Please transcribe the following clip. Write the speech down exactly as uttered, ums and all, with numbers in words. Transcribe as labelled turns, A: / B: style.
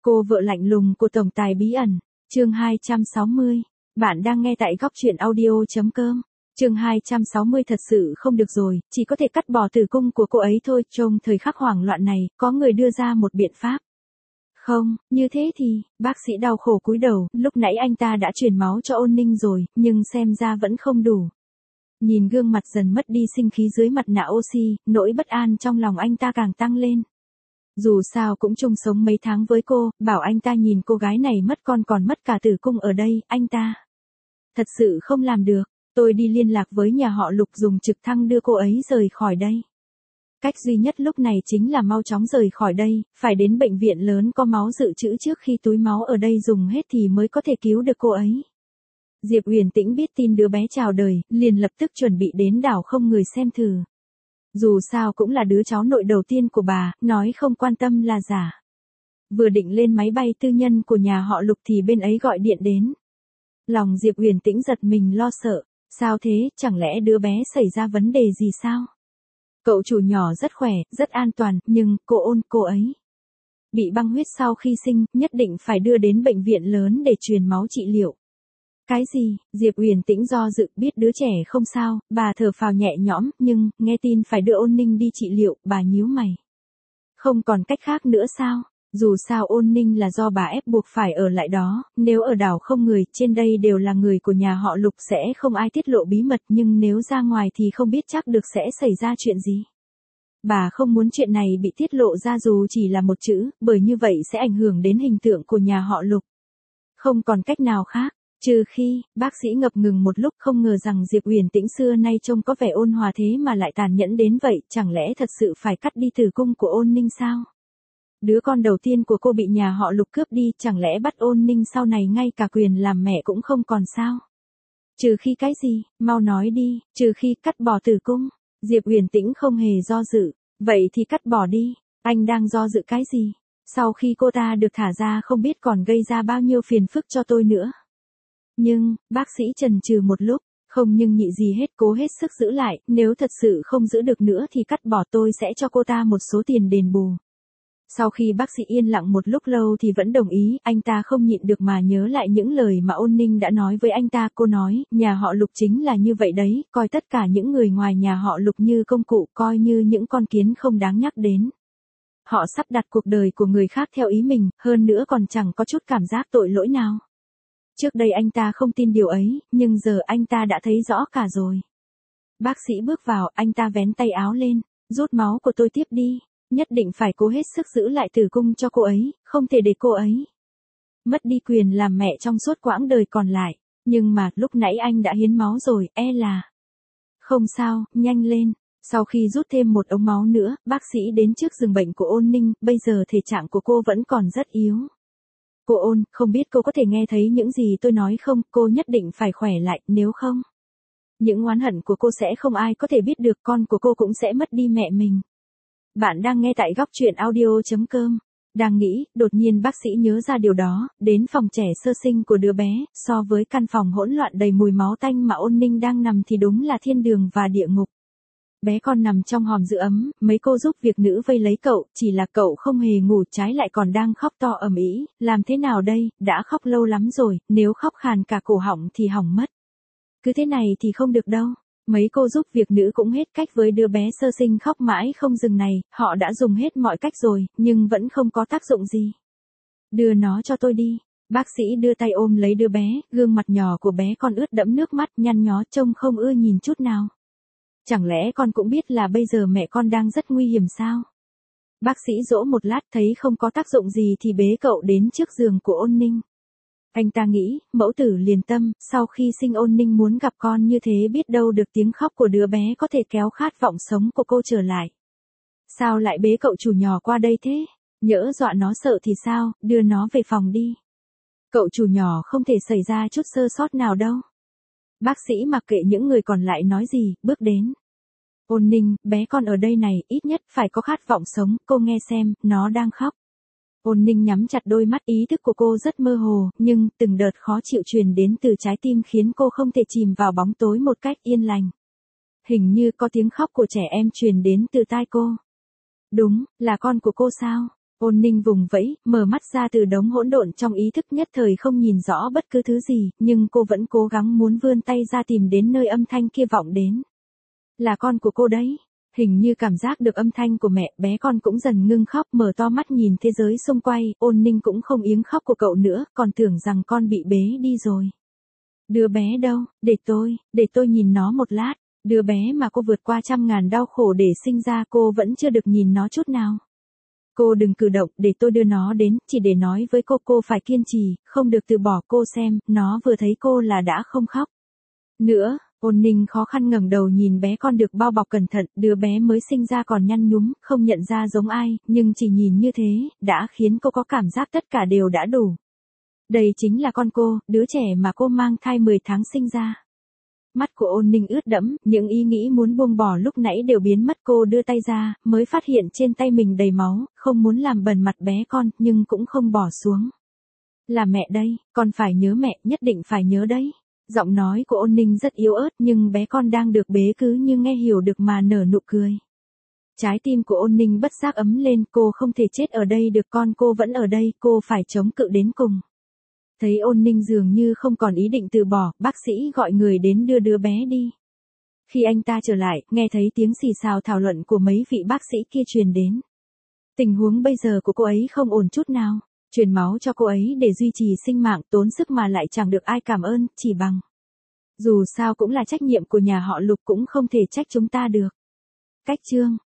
A: Cô vợ lạnh lùng của tổng tài bí ẩn, chương hai trăm sáu mươi. Bạn đang nghe tại góc truyện audio.com. Chương hai trăm sáu mươi thật sự không được rồi, chỉ có thể cắt bỏ tử cung của cô ấy thôi. Trong thời khắc hoảng loạn này, có người đưa ra một biện pháp. Không, như thế thì, bác sĩ đau khổ cúi đầu, lúc nãy anh ta đã truyền máu cho Ôn Ninh rồi, nhưng xem ra vẫn không đủ. Nhìn gương mặt dần mất đi sinh khí dưới mặt nạ oxy, nỗi bất an trong lòng anh ta càng tăng lên. Dù sao cũng chung sống mấy tháng với cô, bảo anh ta nhìn cô gái này mất con còn mất cả tử cung ở đây, anh ta thật sự không làm được. Tôi đi liên lạc với nhà họ Lục dùng trực thăng đưa cô ấy rời khỏi đây. Cách duy nhất lúc này chính là mau chóng rời khỏi đây, phải đến bệnh viện lớn có máu dự trữ trước khi túi máu ở đây dùng hết thì mới có thể cứu được cô ấy. Diệp Uyển Tĩnh biết tin đứa bé chào đời, liền lập tức chuẩn bị đến đảo không người xem thử. Dù sao cũng là đứa cháu nội đầu tiên của bà, nói không quan tâm là giả. Vừa định lên máy bay tư nhân của nhà họ Lục thì bên ấy gọi điện đến. Lòng Diệp Uyển Tĩnh giật mình lo sợ, sao thế, chẳng lẽ đứa bé xảy ra vấn đề gì sao? Cậu chủ nhỏ rất khỏe, rất an toàn, nhưng cô Ôn, cô ấy bị băng huyết sau khi sinh, nhất định phải đưa đến bệnh viện lớn để truyền máu trị liệu. Cái gì? Diệp Uyển Tĩnh do dự, biết đứa trẻ không sao, bà thở phào nhẹ nhõm, nhưng, nghe tin phải đưa Ôn Ninh đi trị liệu, bà nhíu mày. Không còn cách khác nữa sao? Dù sao Ôn Ninh là do bà ép buộc phải ở lại đó, nếu ở đảo không người, trên đây đều là người của nhà họ Lục sẽ không ai tiết lộ bí mật, nhưng nếu ra ngoài thì không biết chắc được sẽ xảy ra chuyện gì. Bà không muốn chuyện này bị tiết lộ ra dù chỉ là một chữ, bởi như vậy sẽ ảnh hưởng đến hình tượng của nhà họ Lục. Không còn cách nào khác. Trừ khi, bác sĩ ngập ngừng một lúc không ngờ rằng Diệp Uyển Tĩnh xưa nay trông có vẻ ôn hòa thế mà lại tàn nhẫn đến vậy, chẳng lẽ thật sự phải cắt đi tử cung của Ôn Ninh sao? Đứa con đầu tiên của cô bị nhà họ Lục cướp đi, chẳng lẽ bắt Ôn Ninh sau này ngay cả quyền làm mẹ cũng không còn sao? Trừ khi cái gì, mau nói đi, trừ khi cắt bỏ tử cung. Diệp Uyển Tĩnh không hề do dự, vậy thì cắt bỏ đi, anh đang do dự cái gì? Sau khi cô ta được thả ra không biết còn gây ra bao nhiêu phiền phức cho tôi nữa. Nhưng, bác sĩ chần chừ một lúc, không nhưng nhị gì hết cố hết sức giữ lại, nếu thật sự không giữ được nữa thì cắt bỏ tôi sẽ cho cô ta một số tiền đền bù. Sau khi bác sĩ yên lặng một lúc lâu thì vẫn đồng ý, anh ta không nhịn được mà nhớ lại những lời mà Ôn Ninh đã nói với anh ta. Cô nói, nhà họ Lục chính là như vậy đấy, coi tất cả những người ngoài nhà họ Lục như công cụ, coi như những con kiến không đáng nhắc đến. Họ sắp đặt cuộc đời của người khác theo ý mình, hơn nữa còn chẳng có chút cảm giác tội lỗi nào. Trước đây anh ta không tin điều ấy, nhưng giờ anh ta đã thấy rõ cả rồi. Bác sĩ bước vào, anh ta vén tay áo lên, rút máu của tôi tiếp đi, nhất định phải cố hết sức giữ lại tử cung cho cô ấy, không thể để cô ấy mất đi quyền làm mẹ trong suốt quãng đời còn lại. Nhưng mà, lúc nãy anh đã hiến máu rồi, e là... Không sao, nhanh lên. Sau khi rút thêm một ống máu nữa, bác sĩ đến trước giường bệnh của Ôn Ninh, bây giờ thể trạng của cô vẫn còn rất yếu. Cô Ôn, không biết cô có thể nghe thấy những gì tôi nói không, cô nhất định phải khỏe lại, nếu không. Những oán hận của cô sẽ không ai có thể biết được, con của cô cũng sẽ mất đi mẹ mình. Bạn đang nghe tại góc truyện audio.com. Đang nghĩ, đột nhiên bác sĩ nhớ ra điều đó, đến phòng trẻ sơ sinh của đứa bé, so với căn phòng hỗn loạn đầy mùi máu tanh mà Ôn Ninh đang nằm thì đúng là thiên đường và địa ngục. Bé con nằm trong hòm giữ ấm, mấy cô giúp việc nữ vây lấy cậu, chỉ là cậu không hề ngủ, trái lại còn đang khóc to ầm ĩ. Làm thế nào đây, đã khóc lâu lắm rồi, nếu khóc khàn cả cổ họng thì hỏng mất. Cứ thế này thì không được đâu. Mấy cô giúp việc nữ cũng hết cách với đứa bé sơ sinh khóc mãi không dừng này, họ đã dùng hết mọi cách rồi, nhưng vẫn không có tác dụng gì. Đưa nó cho tôi đi. Bác sĩ đưa tay ôm lấy đứa bé, gương mặt nhỏ của bé con ướt đẫm nước mắt, nhăn nhó trông không ưa nhìn chút nào. Chẳng lẽ con cũng biết là bây giờ mẹ con đang rất nguy hiểm sao? Bác sĩ dỗ một lát thấy không có tác dụng gì thì bế cậu đến trước giường của Ôn Ninh. Anh ta nghĩ, mẫu tử liền tâm, sau khi sinh Ôn Ninh muốn gặp con như thế biết đâu được tiếng khóc của đứa bé có thể kéo khát vọng sống của cô trở lại. Sao lại bế cậu chủ nhỏ qua đây thế? Nhỡ dọa nó sợ thì sao, đưa nó về phòng đi. Cậu chủ nhỏ không thể xảy ra chút sơ sót nào đâu. Bác sĩ mặc kệ những người còn lại nói gì, bước đến. Ôn Ninh, bé con ở đây này, ít nhất phải có khát vọng sống, cô nghe xem, nó đang khóc. Ôn Ninh nhắm chặt đôi mắt, ý thức của cô rất mơ hồ, nhưng từng đợt khó chịu truyền đến từ trái tim khiến cô không thể chìm vào bóng tối một cách yên lành. Hình như có tiếng khóc của trẻ em truyền đến từ tai cô. Đúng, là con của cô sao? Ôn Ninh vùng vẫy, mở mắt ra từ đống hỗn độn trong ý thức nhất thời không nhìn rõ bất cứ thứ gì, nhưng cô vẫn cố gắng muốn vươn tay ra tìm đến nơi âm thanh kia vọng đến. Là con của cô đấy. Hình như cảm giác được âm thanh của mẹ, bé con cũng dần ngưng khóc, mở to mắt nhìn thế giới xung quanh. Ôn Ninh cũng không tiếng khóc của cậu nữa, còn tưởng rằng con bị bế đi rồi. Đứa bé đâu, để tôi, để tôi nhìn nó một lát. Đứa bé mà cô vượt qua trăm ngàn đau khổ để sinh ra, cô vẫn chưa được nhìn nó chút nào. Cô đừng cử động, để tôi đưa nó đến, chỉ để nói với cô cô phải kiên trì, không được từ bỏ. Cô xem, nó vừa thấy cô là đã không khóc nữa. Ôn Ninh khó khăn ngẩng đầu nhìn bé con được bao bọc cẩn thận, đứa bé mới sinh ra còn nhăn nhúm, không nhận ra giống ai, nhưng chỉ nhìn như thế, đã khiến cô có cảm giác tất cả đều đã đủ. Đây chính là con cô, đứa trẻ mà cô mang thai mười tháng sinh ra. Mắt của Ôn Ninh ướt đẫm, những ý nghĩ muốn buông bỏ lúc nãy đều biến mất. Cô đưa tay ra, mới phát hiện trên tay mình đầy máu, không muốn làm bẩn mặt bé con, nhưng cũng không bỏ xuống. Là mẹ đây, con phải nhớ mẹ, nhất định phải nhớ đấy. Giọng nói của Ôn Ninh rất yếu ớt, nhưng bé con đang được bế cứ như nghe hiểu được mà nở nụ cười. Trái tim của Ôn Ninh bất giác ấm lên, cô không thể chết ở đây được, con cô vẫn ở đây, cô phải chống cự đến cùng. Thấy Ôn Ninh dường như không còn ý định từ bỏ, bác sĩ gọi người đến đưa đứa bé đi. Khi anh ta trở lại, nghe thấy tiếng xì xào thảo luận của mấy vị bác sĩ kia truyền đến. Tình huống bây giờ của cô ấy không ổn chút nào. Truyền máu cho cô ấy để duy trì sinh mạng, tốn sức mà lại chẳng được ai cảm ơn, chỉ bằng. Dù sao cũng là trách nhiệm của nhà họ Lục, cũng không thể trách chúng ta được. Cách chương